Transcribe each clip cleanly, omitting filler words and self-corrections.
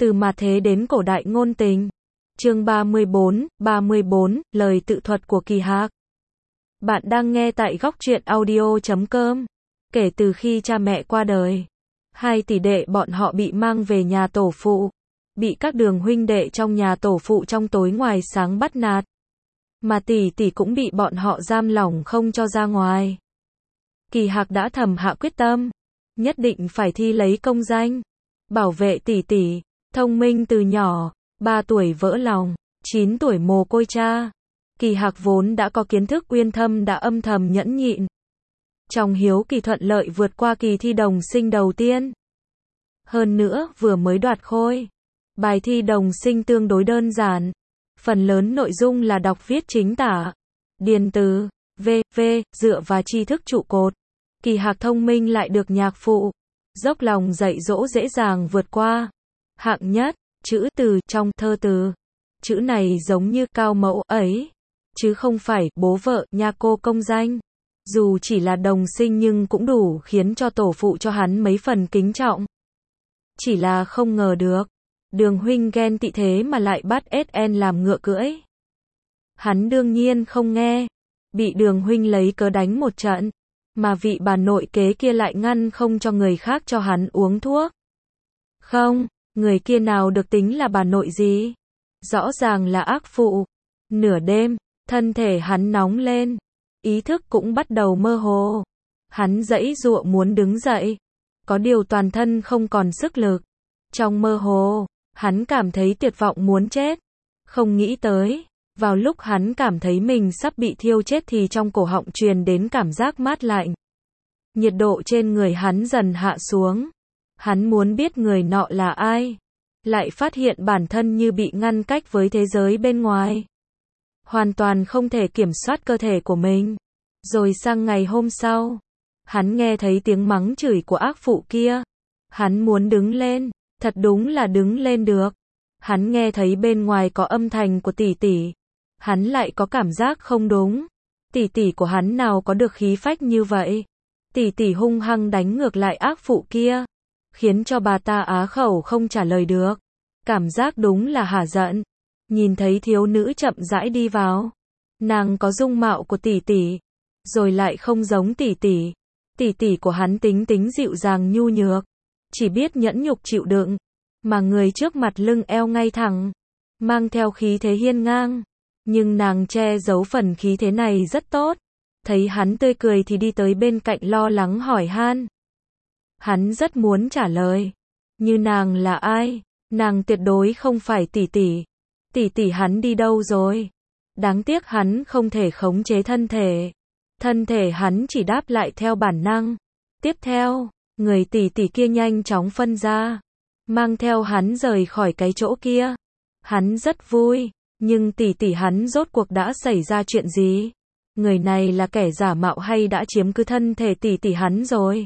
Từ mà thế đến cổ đại ngôn tình. Chương 34, lời tự thuật của Kỳ Hạc. Bạn đang nghe tại góc truyện audio.com. Kể từ khi cha mẹ qua đời, hai tỷ đệ bọn họ bị mang về nhà tổ phụ, bị các đường huynh đệ trong nhà tổ phụ trong tối ngoài sáng bắt nạt. Mà tỷ tỷ cũng bị bọn họ giam lỏng không cho ra ngoài. Kỳ Hạc đã thầm hạ quyết tâm, nhất định phải thi lấy công danh, bảo vệ tỷ tỷ. Thông minh từ nhỏ, 3 tuổi vỡ lòng, 9 tuổi mồ côi cha. Kỳ Hạc vốn đã có kiến thức uyên thâm đã âm thầm nhẫn nhịn. Trong hiếu kỳ thuận lợi vượt qua kỳ thi đồng sinh đầu tiên. Hơn nữa vừa mới đoạt khôi. Bài thi đồng sinh tương đối đơn giản. Phần lớn nội dung là đọc viết chính tả, điền từ, v.v. dựa vào tri thức trụ cột. Kỳ Hạc thông minh lại được nhạc phụ dốc lòng dạy dỗ dễ dàng vượt qua. Hạng nhất, chữ từ trong thơ từ. Chữ này giống như cao mẫu ấy, chứ không phải bố vợ nha cô công danh. Dù chỉ là đồng sinh nhưng cũng đủ khiến cho tổ phụ cho hắn mấy phần kính trọng. Chỉ là không ngờ được, Đường huynh ghen tị thế mà lại bắt SN làm ngựa cưỡi. Hắn đương nhiên không nghe, bị Đường huynh lấy cớ đánh một trận, mà vị bà nội kế kia lại ngăn không cho người khác cho hắn uống thuốc. Không, người kia nào được tính là bà nội gì? Rõ ràng là ác phụ. Nửa đêm, thân thể hắn nóng lên, ý thức cũng bắt đầu mơ hồ. Hắn giãy giụa muốn đứng dậy, có điều toàn thân không còn sức lực. Trong mơ hồ, hắn cảm thấy tuyệt vọng muốn chết. Không nghĩ tới, vào lúc hắn cảm thấy mình sắp bị thiêu chết thì trong cổ họng truyền đến cảm giác mát lạnh. Nhiệt độ trên người hắn dần hạ xuống. Hắn muốn biết người nọ là ai. Lại phát hiện bản thân như bị ngăn cách với thế giới bên ngoài. Hoàn toàn không thể kiểm soát cơ thể của mình. Rồi sang ngày hôm sau, hắn nghe thấy tiếng mắng chửi của ác phụ kia. Hắn muốn đứng lên, thật đúng là đứng lên được. Hắn nghe thấy bên ngoài có âm thanh của tỷ tỷ. Hắn lại có cảm giác không đúng. Tỷ tỷ của hắn nào có được khí phách như vậy. Tỷ tỷ hung hăng đánh ngược lại ác phụ kia, khiến cho bà ta á khẩu không trả lời được. Cảm giác đúng là hả giận. Nhìn thấy thiếu nữ chậm rãi đi vào. Nàng có dung mạo của tỷ tỷ, rồi lại không giống tỷ tỷ. Tỷ tỷ của hắn tính dịu dàng nhu nhược, chỉ biết nhẫn nhục chịu đựng. Mà người trước mặt lưng eo ngay thẳng, mang theo khí thế hiên ngang. Nhưng nàng che giấu phần khí thế này rất tốt. Thấy hắn tươi cười thì đi tới bên cạnh lo lắng hỏi han. Hắn rất muốn trả lời. Như nàng là ai? Nàng tuyệt đối không phải tỷ tỷ. Tỷ tỷ hắn đi đâu rồi? Đáng tiếc hắn không thể khống chế thân thể. Thân thể hắn chỉ đáp lại theo bản năng. Tiếp theo, người tỷ tỷ kia nhanh chóng phân ra, mang theo hắn rời khỏi cái chỗ kia. Hắn rất vui, nhưng tỷ tỷ hắn rốt cuộc đã xảy ra chuyện gì? Người này là kẻ giả mạo hay đã chiếm cứ thân thể tỷ tỷ hắn rồi?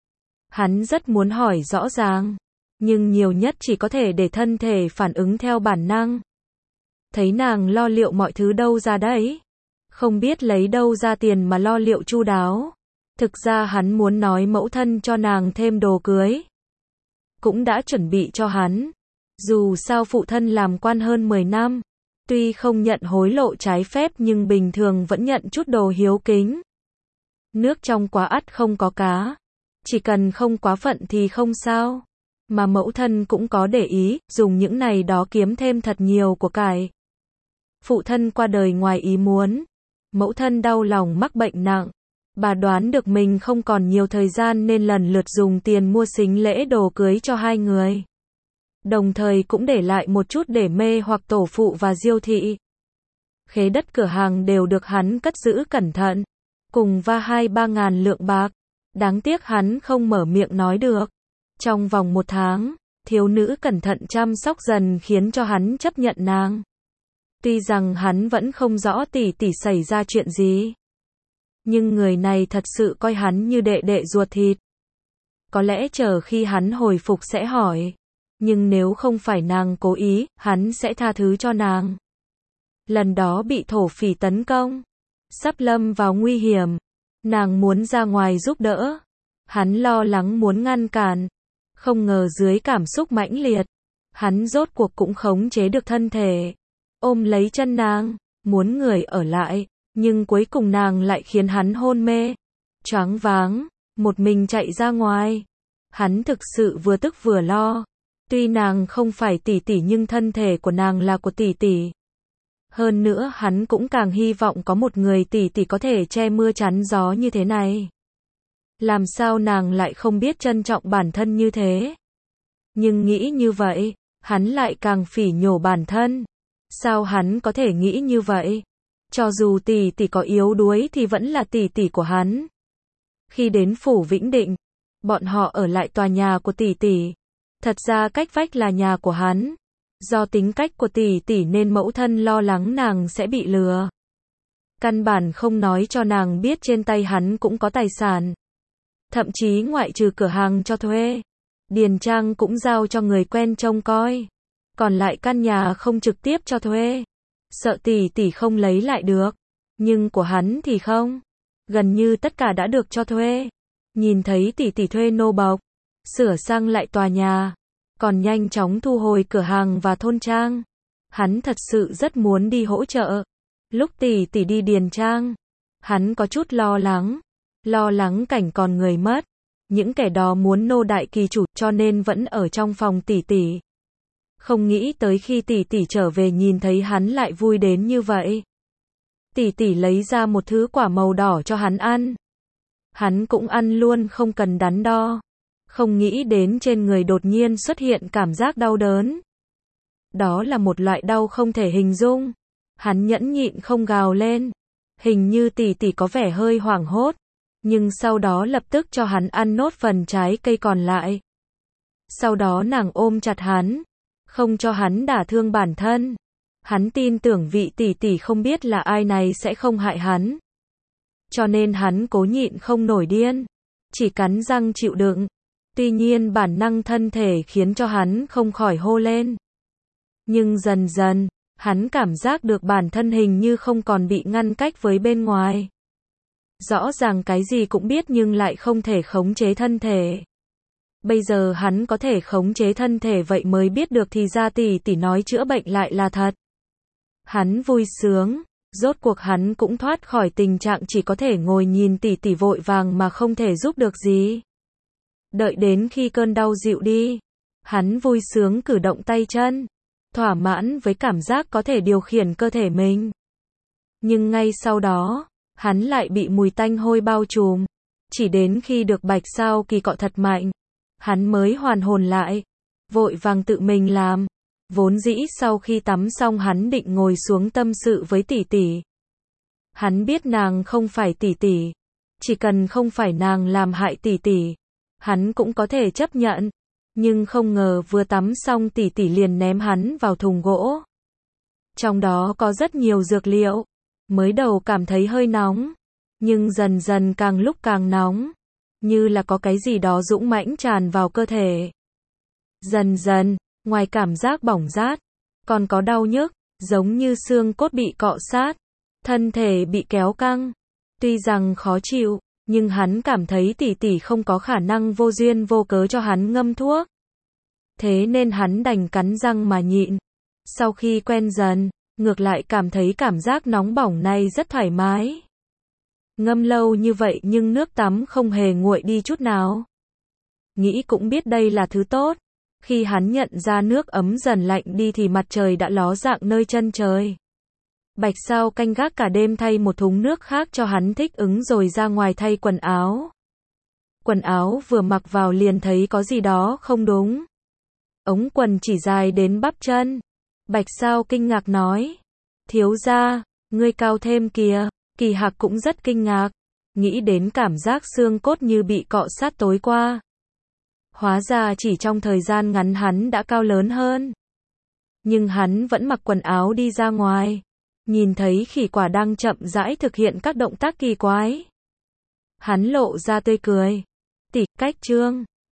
Hắn rất muốn hỏi rõ ràng, nhưng nhiều nhất chỉ có thể để thân thể phản ứng theo bản năng. Thấy nàng lo liệu mọi thứ đâu ra đấy? Không biết lấy đâu ra tiền mà lo liệu chu đáo. Thực ra hắn muốn nói mẫu thân cho nàng thêm đồ cưới. Cũng đã chuẩn bị cho hắn. Dù sao phụ thân làm quan hơn 10 năm. Tuy không nhận hối lộ trái phép nhưng bình thường vẫn nhận chút đồ hiếu kính. Nước trong quá ắt không có cá. Chỉ cần không quá phận thì không sao. Mà mẫu thân cũng có để ý, dùng những này đó kiếm thêm thật nhiều của cải. Phụ thân qua đời ngoài ý muốn. Mẫu thân đau lòng mắc bệnh nặng. Bà đoán được mình không còn nhiều thời gian nên lần lượt dùng tiền mua sính lễ đồ cưới cho hai người. Đồng thời cũng để lại một chút để mê hoặc tổ phụ và Diêu thị. Khế đất cửa hàng đều được hắn cất giữ cẩn thận, cùng va 2-3 ngàn lượng bạc. Đáng tiếc hắn không mở miệng nói được. Trong vòng 1 tháng, thiếu nữ cẩn thận chăm sóc dần khiến cho hắn chấp nhận nàng. Tuy rằng hắn vẫn không rõ tỷ tỷ xảy ra chuyện gì, nhưng người này thật sự coi hắn như đệ đệ ruột thịt. Có lẽ chờ khi hắn hồi phục sẽ hỏi. Nhưng nếu không phải nàng cố ý, hắn sẽ tha thứ cho nàng. Lần đó bị thổ phỉ tấn công, sắp lâm vào nguy hiểm. Nàng muốn ra ngoài giúp đỡ. Hắn lo lắng muốn ngăn cản. Không ngờ dưới cảm xúc mãnh liệt, Hắn rốt cuộc cũng khống chế được thân thể, ôm lấy chân nàng, muốn người ở lại, nhưng cuối cùng nàng lại khiến hắn hôn mê, choáng váng, một mình chạy ra ngoài. Hắn thực sự vừa tức vừa lo. Tuy nàng không phải tỷ tỷ nhưng thân thể của nàng là của tỷ tỷ. Hơn nữa hắn cũng càng hy vọng có một người tỷ tỷ có thể che mưa chắn gió như thế này. Làm sao nàng lại không biết trân trọng bản thân như thế? Nhưng nghĩ như vậy, hắn lại càng phỉ nhổ bản thân. Sao hắn có thể nghĩ như vậy? Cho dù tỷ tỷ có yếu đuối thì vẫn là tỷ tỷ của hắn. Khi đến phủ Vĩnh Định, bọn họ ở lại tòa nhà của tỷ tỷ. Thật ra cách vách là nhà của hắn. Do tính cách của tỷ tỷ nên mẫu thân lo lắng nàng sẽ bị lừa. Căn bản không nói cho nàng biết trên tay hắn cũng có tài sản. Thậm chí ngoại trừ cửa hàng cho thuê, điền trang cũng giao cho người quen trông coi. Còn lại căn nhà không trực tiếp cho thuê. Sợ tỷ tỷ không lấy lại được. Nhưng của hắn thì không. Gần như tất cả đã được cho thuê. Nhìn thấy tỷ tỷ thuê nô bộc, sửa sang lại tòa nhà, còn nhanh chóng thu hồi cửa hàng và thôn trang. Hắn thật sự rất muốn đi hỗ trợ. Lúc tỷ tỷ đi điền trang, hắn có chút lo lắng cảnh còn người mất. Những kẻ đó muốn nô đại kỳ chủ cho nên vẫn ở trong phòng tỷ tỷ. Không nghĩ tới khi tỷ tỷ trở về nhìn thấy hắn lại vui đến như vậy. Tỷ tỷ lấy ra một thứ quả màu đỏ cho hắn ăn. Hắn cũng ăn luôn không cần đắn đo. Không nghĩ đến trên người đột nhiên xuất hiện cảm giác đau đớn. Đó là một loại đau không thể hình dung. Hắn nhẫn nhịn không gào lên. Hình như tỷ tỷ có vẻ hơi hoảng hốt. Nhưng sau đó lập tức cho hắn ăn nốt phần trái cây còn lại. Sau đó nàng ôm chặt hắn. Không cho hắn đả thương bản thân. Hắn tin tưởng vị tỷ tỷ không biết là ai này sẽ không hại hắn. Cho nên hắn cố nhịn không nổi điên. Chỉ cắn răng chịu đựng. Tuy nhiên bản năng thân thể khiến cho hắn không khỏi hô lên. Nhưng dần dần, hắn cảm giác được bản thân hình như không còn bị ngăn cách với bên ngoài. Rõ ràng cái gì cũng biết nhưng lại không thể khống chế thân thể. Bây giờ hắn có thể khống chế thân thể vậy mới biết được thì ra tỷ tỷ nói chữa bệnh lại là thật. Hắn vui sướng, rốt cuộc hắn cũng thoát khỏi tình trạng chỉ có thể ngồi nhìn tỷ tỷ vội vàng mà không thể giúp được gì. Đợi đến khi cơn đau dịu đi, hắn vui sướng cử động tay chân, thỏa mãn với cảm giác có thể điều khiển cơ thể mình. Nhưng ngay sau đó, hắn lại bị mùi tanh hôi bao trùm. Chỉ đến khi được Bạch Sao Kỳ cọ thật mạnh, hắn mới hoàn hồn lại, vội vàng tự mình làm. Vốn dĩ sau khi tắm xong hắn định ngồi xuống tâm sự với tỷ tỷ. Hắn biết nàng không phải tỷ tỷ, chỉ cần không phải nàng làm hại tỷ tỷ, hắn cũng có thể chấp nhận. Nhưng không ngờ vừa tắm xong tỷ tỷ liền ném hắn vào thùng gỗ. Trong đó có rất nhiều dược liệu. Mới đầu cảm thấy hơi nóng, nhưng dần dần càng lúc càng nóng, như là có cái gì đó dũng mãnh tràn vào cơ thể. Dần dần, ngoài cảm giác bỏng rát, còn có đau nhức, giống như xương cốt bị cọ sát, thân thể bị kéo căng. Tuy rằng khó chịu, nhưng hắn cảm thấy tỷ tỷ không có khả năng vô duyên vô cớ cho hắn ngâm thuốc. Thế nên hắn đành cắn răng mà nhịn. Sau khi quen dần, ngược lại cảm thấy cảm giác nóng bỏng này rất thoải mái. Ngâm lâu như vậy nhưng nước tắm không hề nguội đi chút nào. Nghĩ cũng biết đây là thứ tốt. Khi hắn nhận ra nước ấm dần lạnh đi thì mặt trời đã ló dạng nơi chân trời. Bạch Sao canh gác cả đêm thay một thúng nước khác cho hắn thích ứng rồi ra ngoài thay quần áo. Quần áo vừa mặc vào liền thấy có gì đó không đúng. Ống quần chỉ dài đến bắp chân. Bạch Sao kinh ngạc nói. Thiếu gia, ngươi cao thêm kìa. Kỳ Hạc cũng rất kinh ngạc. Nghĩ đến cảm giác xương cốt như bị cọ sát tối qua. Hóa ra chỉ trong thời gian ngắn hắn đã cao lớn hơn. Nhưng hắn vẫn mặc quần áo đi ra ngoài. Nhìn thấy khỉ quả đang chậm rãi thực hiện các động tác kỳ quái. Hắn lộ ra tươi cười. Tỷ, cách trương.